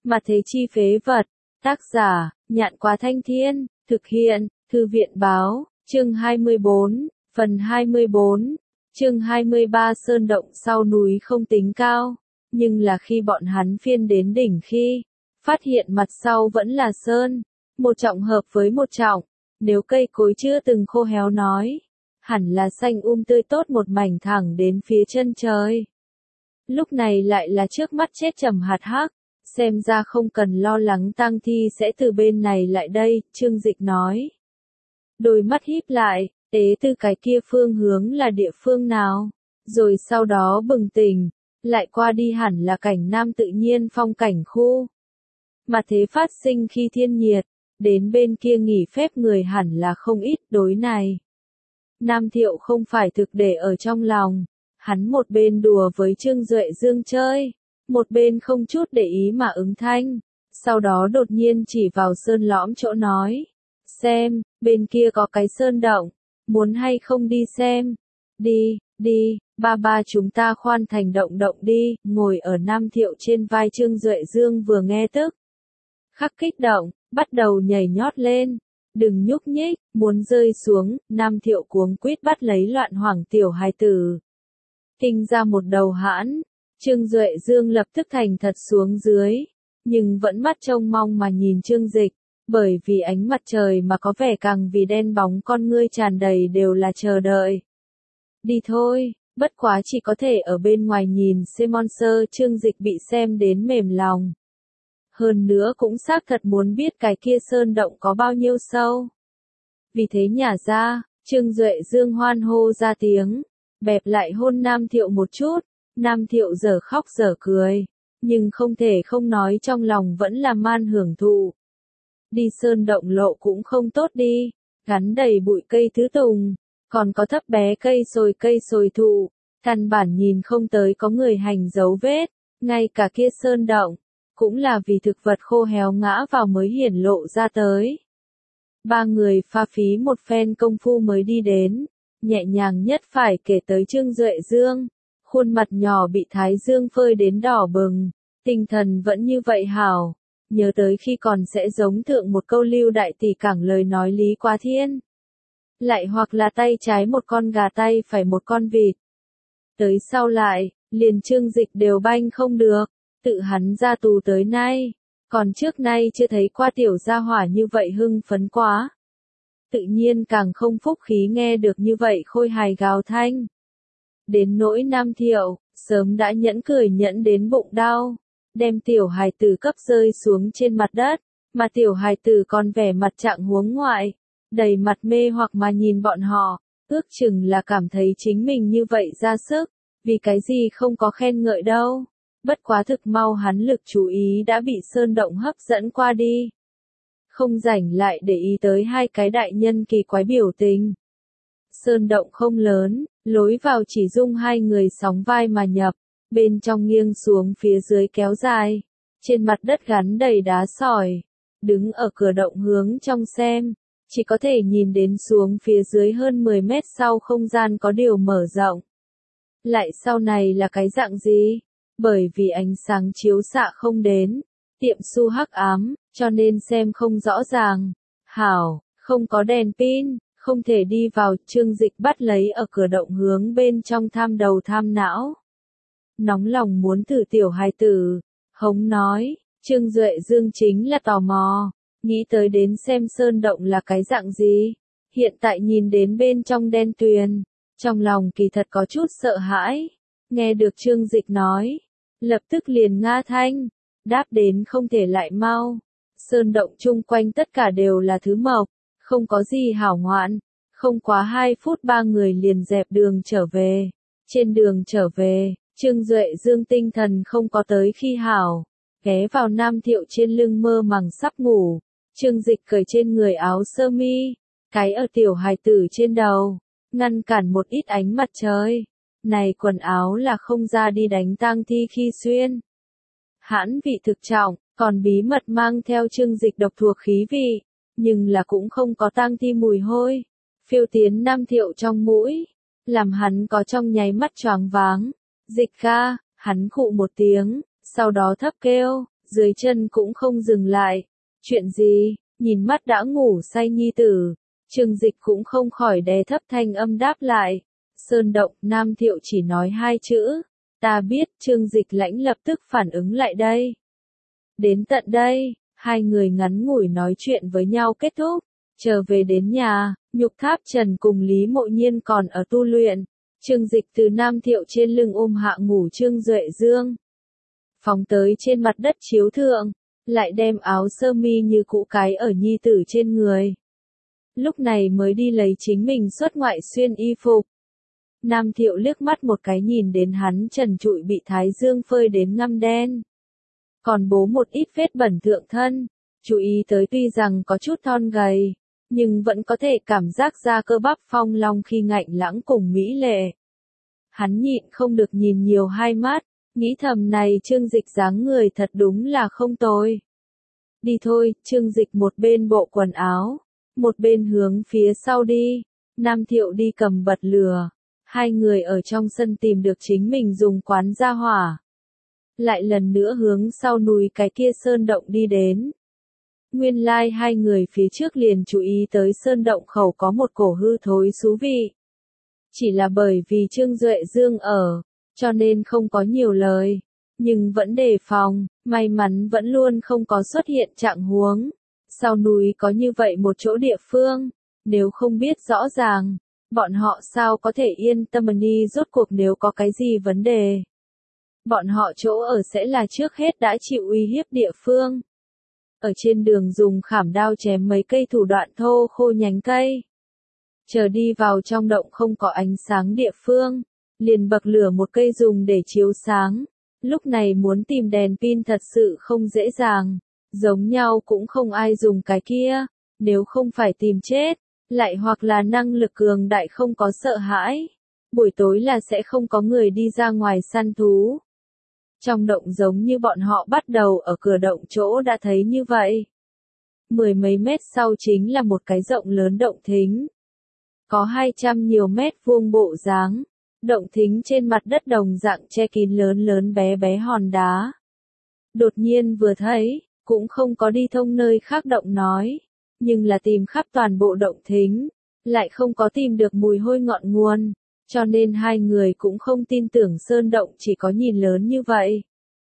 Mà thế chi phế vật. Tác giả, Nhạn Quá Thanh Thiên, thực hiện, Thư viện báo, chương 24, phần 24, chương 23 sơn động sau núi không tính cao, nhưng là khi bọn hắn phiên đến đỉnh khi, phát hiện mặt sau vẫn là sơn, một trọng hợp với một trọng, nếu cây cối chưa từng khô héo nói, hẳn là xanh tươi tốt một mảnh thẳng đến phía chân trời. Lúc này lại là trước mắt chết trầm hạt hắc. Xem ra không cần lo lắng tang thi sẽ từ bên này lại đây, Trương Dịch nói. Đôi mắt híp lại, tế từ cái kia phương hướng là địa phương nào, rồi sau đó bừng tỉnh, lại qua đi hẳn là cảnh nam tự nhiên phong cảnh khu. Mà thế phát sinh khi thiên nhiệt, đến bên kia nghỉ phép người hẳn là không ít đối này. Nam Thiệu không phải thực để ở trong lòng, hắn một bên đùa với Trương Duệ Dương chơi. Một bên không chút để ý mà ứng thanh, sau đó đột nhiên chỉ vào sơn lõm chỗ nói, xem, bên kia có cái sơn động, muốn hay không đi xem, đi, ba chúng ta khoan thành động đi, ngồi ở Nam Thiệu trên vai Trương Duệ Dương vừa nghe tức, khắc kích động, bắt đầu nhảy nhót lên, đừng nhúc nhích, muốn rơi xuống, Nam Thiệu cuống quýt bắt lấy loạn hoảng tiểu hài tử, kinh ra một đầu hãn. Trương Duệ Dương lập tức thành thật xuống dưới, nhưng vẫn mắt trông mong mà nhìn Trương Dịch, bởi vì ánh mặt trời mà có vẻ càng vì đen bóng con ngươi tràn đầy đều là chờ đợi. Đi thôi, bất quá chỉ có thể ở bên ngoài nhìn Monster. Trương Dịch bị xem đến mềm lòng. Hơn nữa cũng xác thật muốn biết cái kia sơn động có bao nhiêu sâu. Vì thế nhả ra, Trương Duệ Dương hoan hô ra tiếng, bẹp lại hôn Nam Thiệu một chút. Nam Thiệu dở khóc dở cười, nhưng không thể không nói trong lòng vẫn là man hưởng thụ. Đi sơn động lộ cũng không tốt đi, gắn đầy bụi cây thứ tùng, còn có thấp bé cây sồi thụ, căn bản nhìn không tới có người hành dấu vết, ngay cả kia sơn động, cũng là vì thực vật khô héo ngã vào mới hiển lộ ra tới. Ba người pha phí một phen công phu mới đi đến, nhẹ nhàng nhất phải kể tới Trương Duệ Dương. Khuôn mặt nhỏ bị thái dương phơi đến đỏ bừng, tinh thần vẫn như vậy hảo, nhớ tới khi còn sẽ giống thượng một câu Lưu đại tỷ cảng lời nói lý quá thiên. Lại hoặc là tay trái một con gà tay phải một con vịt. Tới sau lại, liền Trương Dịch đều banh không được, tự hắn ra tù tới nay, còn trước nay chưa thấy qua tiểu gia hỏa như vậy hưng phấn quá. Tự nhiên càng không phúc khí nghe được như vậy khôi hài gào thanh. Đến nỗi Nam Thiệu, sớm đã nhẫn cười nhẫn đến bụng đau, đem tiểu hài tử cấp rơi xuống trên mặt đất, mà tiểu hài tử còn vẻ mặt trạng huống ngoại, đầy mặt mê hoặc mà nhìn bọn họ, ước chừng là cảm thấy chính mình như vậy ra sức, vì cái gì không có khen ngợi đâu, bất quá thực mau hắn lực chú ý đã bị sơn động hấp dẫn qua đi. Không rảnh lại để ý tới hai cái đại nhân kỳ quái biểu tình. Sơn động không lớn, lối vào chỉ dung hai người sóng vai mà nhập, bên trong nghiêng xuống phía dưới kéo dài, trên mặt đất gắn đầy đá sỏi, đứng ở cửa động hướng trong xem, chỉ có thể nhìn đến xuống phía dưới hơn 10 mét sau không gian có điều mở rộng. Lại sau này là cái dạng gì? Bởi vì ánh sáng chiếu xạ không đến, tiệm su hắc ám, cho nên xem không rõ ràng. Hảo, không có đèn pin. Không thể đi vào, Trương Dịch bắt lấy ở cửa động hướng bên trong tham đầu tham não. Nóng lòng muốn thử tiểu hài tử, hống nói, Trương Duệ Dương chính là tò mò, nghĩ tới đến xem sơn động là cái dạng gì. Hiện tại nhìn đến bên trong đen tuyền, trong lòng kỳ thật có chút sợ hãi. Nghe được Trương Dịch nói, lập tức liền nga thanh, đáp đến không thể lại mau. Sơn động chung quanh tất cả đều là thứ mộc. Không có gì hảo ngoạn, không quá 2 phút ba người liền dẹp đường trở về. Trên đường trở về, Trương Duệ Dương tinh thần không có tới khi hảo, ghé vào Nam Thiệu trên lưng mơ màng sắp ngủ. Trương Dịch cởi trên người áo sơ mi, cái ở tiểu hài tử trên đầu, ngăn cản một ít ánh mặt trời. Này quần áo là không ra đi đánh tang thi khi xuyên. Hãn vị thực trọng, còn bí mật mang theo Trương Dịch độc thuộc khí vị. Nhưng là cũng không có tang thi mùi hôi, phiêu tiến Nam Thiệu trong mũi, làm hắn có trong nháy mắt choáng váng. Dịch ca, hắn khụ một tiếng, sau đó thấp kêu, dưới chân cũng không dừng lại. Chuyện gì? Nhìn mắt đã ngủ say nhi tử, Trương Dịch cũng không khỏi đè thấp thanh âm đáp lại. Sơn động, Nam Thiệu chỉ nói hai chữ. Ta biết. Trương Dịch lãnh lập tức phản ứng lại đây. Đến tận đây, hai người ngắn ngủi nói chuyện với nhau kết thúc. Trở về đến nhà, Nhục Tháp Trần cùng Lý Mộ Nhiên còn ở tu luyện. Trương Dịch từ Nam Thiệu trên lưng ôm hạ ngủ Trương Duệ Dương. Phóng tới trên mặt đất chiếu thượng, lại đem áo sơ mi như cũ cái ở nhi tử trên người. Lúc này mới đi lấy chính mình xuất ngoại xuyên y phục. Nam Thiệu liếc mắt một cái nhìn đến hắn trần trụi bị thái dương phơi đến ngăm đen. Còn bố một ít vết bẩn thượng thân, chú ý tới tuy rằng có chút thon gầy, nhưng vẫn có thể cảm giác ra cơ bắp phong long khi ngạnh lãng cùng mỹ lệ. Hắn nhịn không được nhìn nhiều hai mắt, nghĩ thầm này Trương Dịch dáng người thật đúng là không tồi. Đi thôi. Trương Dịch một bên bộ quần áo, một bên hướng phía sau đi. Nam Thiệu đi cầm bật lửa. Hai người ở trong sân tìm được chính mình dùng quán ra hỏa. Lại lần nữa hướng sau núi cái kia sơn động đi đến. Nguyên lai hai người phía trước liền chú ý tới sơn động khẩu có một cổ hư thối xú vị. Chỉ là bởi vì Trương Duệ Dương ở, cho nên không có nhiều lời. Nhưng vẫn đề phòng, may mắn vẫn luôn không có xuất hiện trạng huống. Sau núi có như vậy một chỗ địa phương, nếu không biết rõ ràng, bọn họ sao có thể yên tâm đi rốt cuộc nếu có cái gì vấn đề. Bọn họ chỗ ở sẽ là trước hết đã chịu uy hiếp địa phương. Ở trên đường dùng khảm đao chém mấy cây thủ đoạn thô khô nhánh cây. Chờ đi vào trong động không có ánh sáng địa phương, liền bậc lửa một cây dùng để chiếu sáng. Lúc này muốn tìm đèn pin thật sự không dễ dàng, giống nhau cũng không ai dùng cái kia, nếu không phải tìm chết, lại hoặc là năng lực cường đại không có sợ hãi. Buổi tối là sẽ không có người đi ra ngoài săn thú. Trong động giống như bọn họ bắt đầu ở cửa động chỗ đã thấy như vậy. 10 mấy mét sau chính là một cái rộng lớn động thính. Có 200 nhiều mét vuông bộ dáng. Động thính trên mặt đất đồng dạng che kín lớn lớn bé bé hòn đá. Đột nhiên vừa thấy, cũng không có đi thông nơi khác động nói. Nhưng là tìm khắp toàn bộ động thính, lại không có tìm được mùi hôi ngọn nguồn. Cho nên hai người cũng không tin tưởng sơn động chỉ có nhìn lớn như vậy.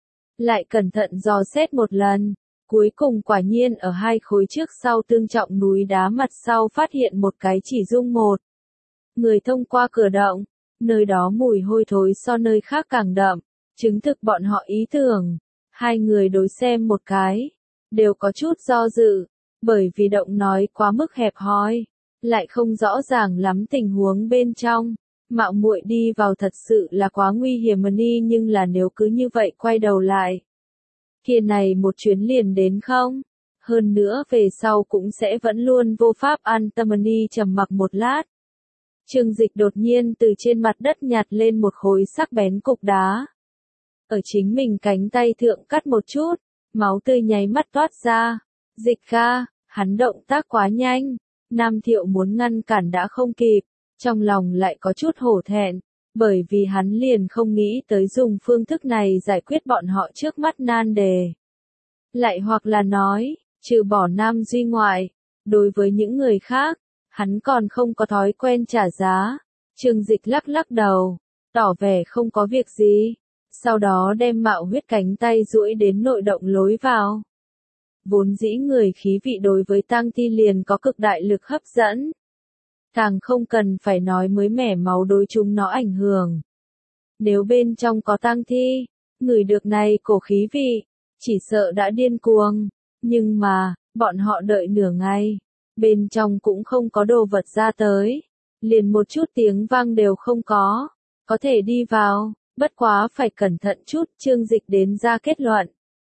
Lại cẩn thận dò xét một lần, cuối cùng quả nhiên ở hai khối trước sau tương trọng núi đá mặt sau phát hiện một cái chỉ dung một. Người thông qua cửa động, nơi đó mùi hôi thối so nơi khác càng đậm, chứng thực bọn họ ý tưởng. Hai người đối xem một cái, đều có chút do dự, bởi vì động nói quá mức hẹp hòi, lại không rõ ràng lắm tình huống bên trong. Mạo muội đi vào thật sự là quá nguy hiểm đi, nhưng là nếu cứ như vậy quay đầu lại, kia này một chuyến liền đến không? Hơn nữa về sau cũng sẽ vẫn luôn vô pháp an tâm đi. Trầm mặc một lát. Trương Dịch đột nhiên từ trên mặt đất nhặt lên một khối sắc bén cục đá. Ở chính mình cánh tay thượng cắt một chút, máu tươi nháy mắt toát ra. Dịch ca, hắn động tác quá nhanh, Nam Thiệu muốn ngăn cản đã không kịp. Trong lòng lại có chút hổ thẹn, bởi vì hắn liền không nghĩ tới dùng phương thức này giải quyết bọn họ trước mắt nan đề. Lại hoặc là nói, trừ bỏ Nam Duy ngoại, đối với những người khác, hắn còn không có thói quen trả giá. Trương Dịch lắc lắc đầu, tỏ vẻ không có việc gì, sau đó đem mạo huyết cánh tay duỗi đến nội động lối vào. Vốn dĩ người khí vị đối với tang thi liền có cực đại lực hấp dẫn. Càng không cần phải nói mới mẻ máu đối chúng nó ảnh hưởng. Nếu bên trong có tang thi, người được này cổ khí vị, chỉ sợ đã điên cuồng. Nhưng mà, bọn họ đợi nửa ngày, bên trong cũng không có đồ vật ra tới. Liền một chút tiếng vang đều không có thể đi vào, bất quá phải cẩn thận chút. Trương Dịch đến ra kết luận.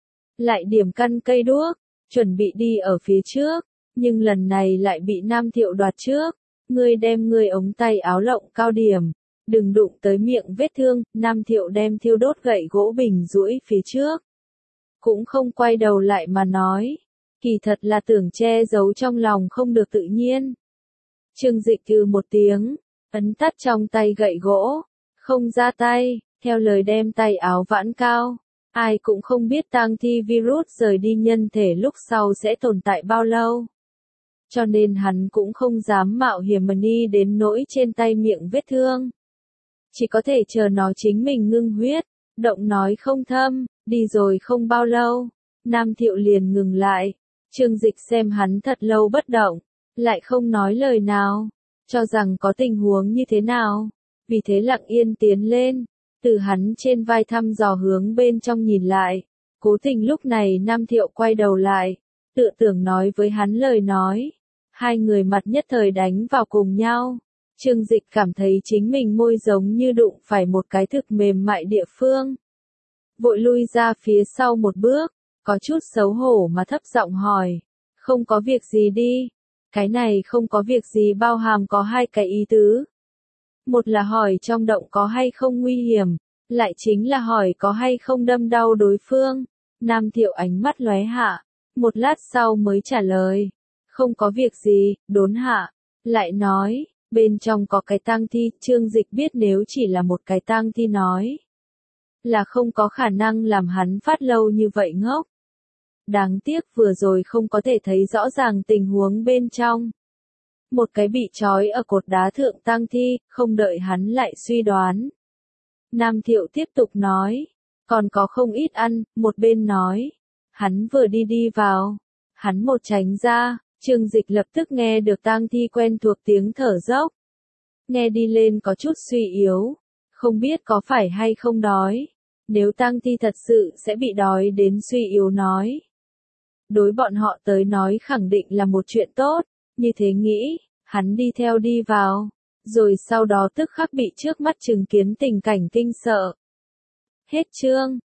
Lại điểm căn cây đuốc, chuẩn bị đi ở phía trước, nhưng lần này lại bị Nam Thiệu đoạt trước. Ngươi đem ngươi ống tay áo lộng cao điểm, đừng đụng tới miệng vết thương. Nam Thiệu đem thiêu đốt gậy gỗ bình duỗi phía trước. Cũng không quay đầu lại mà nói, kỳ thật là tưởng che giấu trong lòng không được tự nhiên. Trương Dịch từ một tiếng, ấn tắt trong tay gậy gỗ, không ra tay, theo lời đem tay áo vãn cao, Ai cũng không biết tang thi virus rời đi nhân thể lúc sau sẽ tồn tại bao lâu. Cho nên hắn cũng không dám mạo hiểm mà đi đến nỗi trên tay miệng vết thương. Chỉ có thể chờ nó chính mình ngưng huyết, động nói không thâm, đi rồi không bao lâu. Nam Thiệu liền ngừng lại. Trương Dịch xem hắn thật lâu bất động, lại không nói lời nào, cho rằng có tình huống như thế nào. Vì thế lặng yên tiến lên, từ hắn trên vai thăm dò hướng bên trong nhìn lại. Cố tình lúc này Nam Thiệu quay đầu lại, tựa tưởng nói với hắn lời nói. Hai người mặt nhất thời đánh vào cùng nhau. Trương Dịch cảm thấy chính mình môi giống như đụng phải một cái thực mềm mại địa phương. Vội lui ra phía sau một bước, có chút xấu hổ mà thấp giọng hỏi. Không có việc gì đi. Cái này không có việc gì bao hàm có hai cái ý tứ. Một là hỏi trong động có hay không nguy hiểm, lại chính là hỏi có hay không đâm đau đối phương. Nam Thiệu ánh mắt lóe hạ, một lát sau mới trả lời. Không có việc gì, đốn hạ. Lại nói, bên trong có cái tang thi, Trương Dịch biết nếu chỉ là một cái tang thi nói. Là không có khả năng làm hắn phát lâu như vậy ngốc. Đáng tiếc vừa rồi không có thể thấy rõ ràng tình huống bên trong. Một cái bị trói ở cột đá thượng tang thi, không đợi hắn lại suy đoán. Nam Thiệu tiếp tục nói, còn có không ít ăn, một bên nói. Hắn vừa đi vào, hắn một tránh ra, Trương Dịch lập tức nghe được tang thi quen thuộc tiếng thở dốc. Nghe đi lên có chút suy yếu, không biết có phải hay không đói. Nếu tang thi thật sự sẽ bị đói đến suy yếu nói. Đối bọn họ tới nói khẳng định là một chuyện tốt, như thế nghĩ, hắn đi theo đi vào, rồi sau đó tức khắc bị trước mắt chứng kiến tình cảnh kinh sợ. Hết chương.